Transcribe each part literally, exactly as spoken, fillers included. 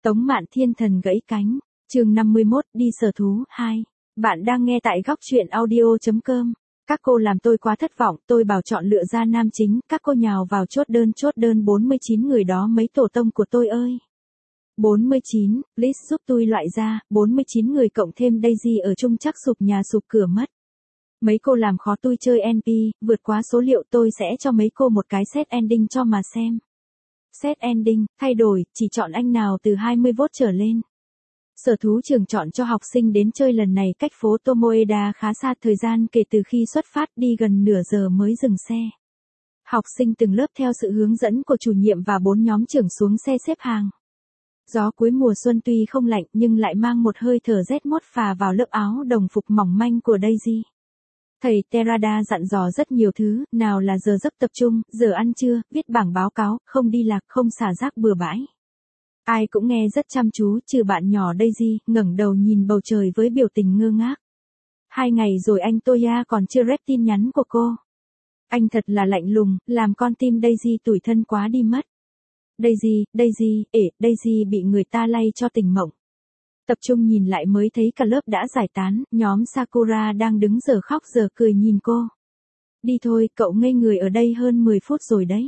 Tống Mạn Thiên Thần gãy cánh, chương năm mươi mốt, đi sở thú, hai. Bạn đang nghe tại góc truyện audio chấm com. Các cô làm tôi quá thất vọng, tôi bảo chọn lựa ra nam chính, các cô nhào vào chốt đơn chốt đơn bốn mươi chín người đó mấy tổ tông của tôi ơi. bốn mươi chín, please giúp tôi loại ra, bốn mươi chín người cộng thêm Daisy ở chung chắc sụp nhà sụp cửa mất. Mấy cô làm khó tôi chơi en pê, vượt quá số liệu tôi sẽ cho mấy cô một cái set ending cho mà xem. Set ending, thay đổi, chỉ chọn anh nào từ hai mươi vote trở lên. Sở thú trường chọn cho học sinh đến chơi lần này cách phố Tomoeda khá xa, thời gian kể từ khi xuất phát đi gần nửa giờ mới dừng xe. Học sinh từng lớp theo sự hướng dẫn của chủ nhiệm và bốn nhóm trưởng xuống xe xếp hàng. Gió cuối mùa xuân tuy không lạnh nhưng lại mang một hơi thở rét mốt phà vào lớp áo đồng phục mỏng manh của Daisy. Thầy Terada dặn dò rất nhiều thứ, nào là giờ giấc tập trung, giờ ăn trưa, viết bảng báo cáo, không đi lạc, không xả rác bừa bãi. Ai cũng nghe rất chăm chú, trừ bạn nhỏ Daisy, ngẩng đầu nhìn bầu trời với biểu tình ngơ ngác. Hai ngày rồi anh Toya còn chưa rep tin nhắn của cô. Anh thật là lạnh lùng, làm con tim Daisy tủi thân quá đi mất. Daisy, Daisy, ể, Daisy bị người ta lay cho tỉnh mộng. Tập trung nhìn lại mới thấy cả lớp đã giải tán, nhóm Sakura đang đứng giờ khóc giờ cười nhìn cô. Đi thôi, cậu ngây người ở đây hơn mười phút rồi đấy.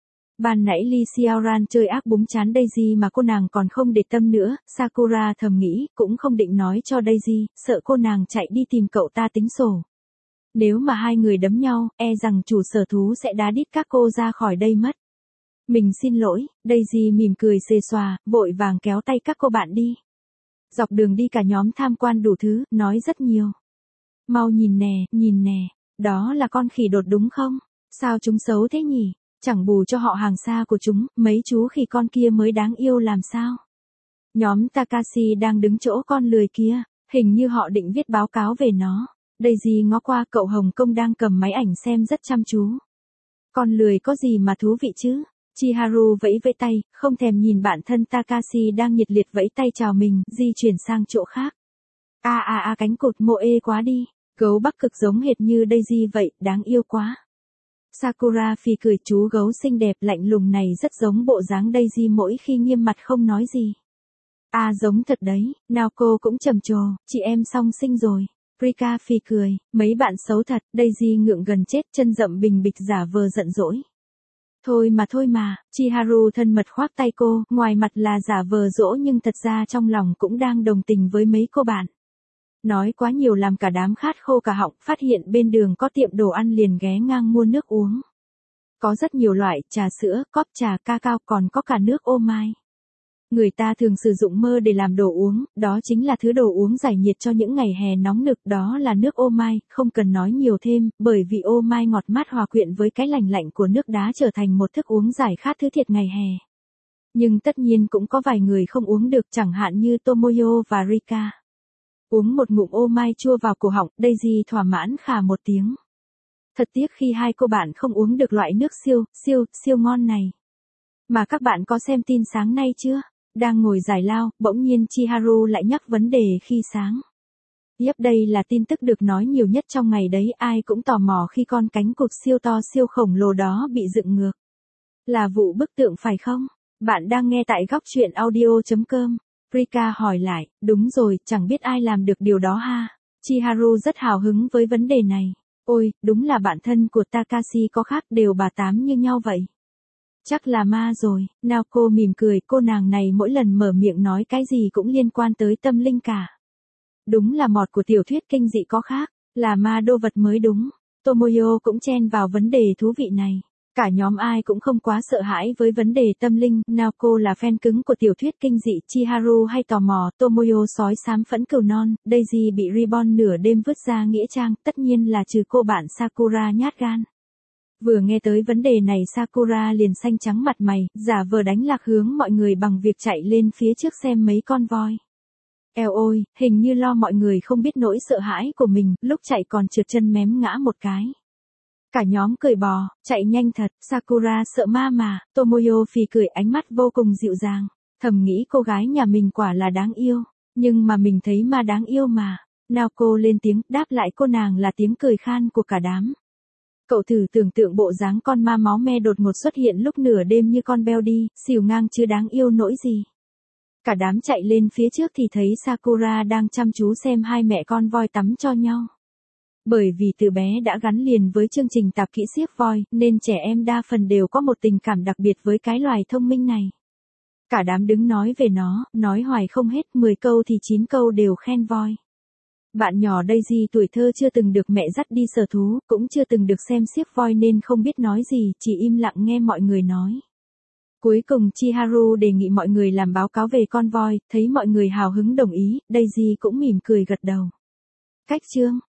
Ban nãy Lee Xiaoran chơi ác búng chán Daisy mà cô nàng còn không để tâm nữa, Sakura thầm nghĩ, cũng không định nói cho Daisy, sợ cô nàng chạy đi tìm cậu ta tính sổ. Nếu mà hai người đấm nhau, e rằng chủ sở thú sẽ đá đít các cô ra khỏi đây mất. Mình xin lỗi, Daisy mỉm cười xề xòa, vội vàng kéo tay các cô bạn đi. Dọc đường đi cả nhóm tham quan đủ thứ, nói rất nhiều. Mau nhìn nè, nhìn nè, đó là con khỉ đột đúng không? Sao chúng xấu thế nhỉ? Chẳng bù cho họ hàng xa của chúng, mấy chú khỉ con kia mới đáng yêu làm sao? Nhóm Takashi đang đứng chỗ con lười kia, hình như họ định viết báo cáo về nó. Daisy ngó qua cậu Hồng Kông đang cầm máy ảnh xem rất chăm chú. Con lười có gì mà thú vị chứ? Chiharu vẫy vẫy tay, không thèm nhìn bạn thân Takashi đang nhiệt liệt vẫy tay chào mình, di chuyển sang chỗ khác. A a a cánh cụt mô ê quá đi, gấu Bắc Cực giống hệt như Daisy vậy, đáng yêu quá. Sakura phì cười, chú gấu xinh đẹp lạnh lùng này rất giống bộ dáng Daisy mỗi khi nghiêm mặt không nói gì. À giống thật đấy, Naoko cũng trầm trồ, chị em song sinh rồi. Rika phì cười, mấy bạn xấu thật, Daisy ngượng gần chết, chân rậm bình bịch giả vờ giận dỗi. Thôi mà thôi mà, Chiharu thân mật khoác tay cô, ngoài mặt là giả vờ dỗ nhưng thật ra trong lòng cũng đang đồng tình với mấy cô bạn. Nói quá nhiều làm cả đám khát khô cả họng, phát hiện bên đường có tiệm đồ ăn liền ghé ngang mua nước uống. Có rất nhiều loại, trà sữa, cóp trà, cacao, còn có cả nước ô mai. Người ta thường sử dụng mơ để làm đồ uống, đó chính là thứ đồ uống giải nhiệt cho những ngày hè nóng nực, đó là nước ô mai, không cần nói nhiều thêm, bởi vì ô mai ngọt mát hòa quyện với cái lành lạnh của nước đá trở thành một thức uống giải khát thứ thiệt ngày hè. Nhưng tất nhiên cũng có vài người không uống được, chẳng hạn như Tomoyo và Rika. Uống một ngụm ô mai chua vào cổ họng, Daisy thỏa mãn khà một tiếng. Thật tiếc khi hai cô bạn không uống được loại nước siêu, siêu, siêu ngon này. Mà các bạn có xem tin sáng nay chưa? Đang ngồi giải lao, bỗng nhiên Chiharu lại nhắc vấn đề khi sáng. Yep, đây là tin tức được nói nhiều nhất trong ngày đấy, ai cũng tò mò khi con cánh cụt siêu to siêu khổng lồ đó bị dựng ngược. Là vụ bức tượng phải không? Bạn đang nghe tại góc truyện audio chấm com. Rika hỏi lại, đúng rồi, chẳng biết ai làm được điều đó ha. Chiharu rất hào hứng với vấn đề này. Ôi, đúng là bạn thân của Takashi có khác, đều bà tám như nhau vậy. Chắc là ma rồi, Naoko mỉm cười, cô nàng này mỗi lần mở miệng nói cái gì cũng liên quan tới tâm linh cả. Đúng là mọt của tiểu thuyết kinh dị có khác, là ma đô vật mới đúng. Tomoyo cũng chen vào vấn đề thú vị này. Cả nhóm ai cũng không quá sợ hãi với vấn đề tâm linh, Naoko là fan cứng của tiểu thuyết kinh dị, Chiharu hay tò mò, Tomoyo sói xám phẫn cừu non, Daisy bị Reborn nửa đêm vứt ra nghĩa trang, tất nhiên là trừ cô bạn Sakura nhát gan. Vừa nghe tới vấn đề này Sakura liền xanh trắng mặt mày, giả vờ đánh lạc hướng mọi người bằng việc chạy lên phía trước xem mấy con voi. Eo ôi, hình như lo mọi người không biết nỗi sợ hãi của mình, lúc chạy còn trượt chân mém ngã một cái. Cả nhóm cười bò, chạy nhanh thật, Sakura sợ ma mà, Tomoyo phì cười, ánh mắt vô cùng dịu dàng, thầm nghĩ cô gái nhà mình quả là đáng yêu, nhưng mà mình thấy ma đáng yêu mà. Naoko lên tiếng, đáp lại cô nàng là tiếng cười khan của cả đám. Cậu thử tưởng tượng bộ dáng con ma máu me đột ngột xuất hiện lúc nửa đêm như con beo đi, xỉu ngang chứ đáng yêu nỗi gì. Cả đám chạy lên phía trước thì thấy Sakura đang chăm chú xem hai mẹ con voi tắm cho nhau. Bởi vì từ bé đã gắn liền với chương trình tạp kỹ xiếc voi, nên trẻ em đa phần đều có một tình cảm đặc biệt với cái loài thông minh này. Cả đám đứng nói về nó, nói hoài không hết, mười câu thì chín câu đều khen voi. Bạn nhỏ Daisy tuổi thơ chưa từng được mẹ dắt đi sở thú, cũng chưa từng được xem xiếc voi nên không biết nói gì, chỉ im lặng nghe mọi người nói. Cuối cùng Chiharu đề nghị mọi người làm báo cáo về con voi, thấy mọi người hào hứng đồng ý, Daisy cũng mỉm cười gật đầu. Cách chương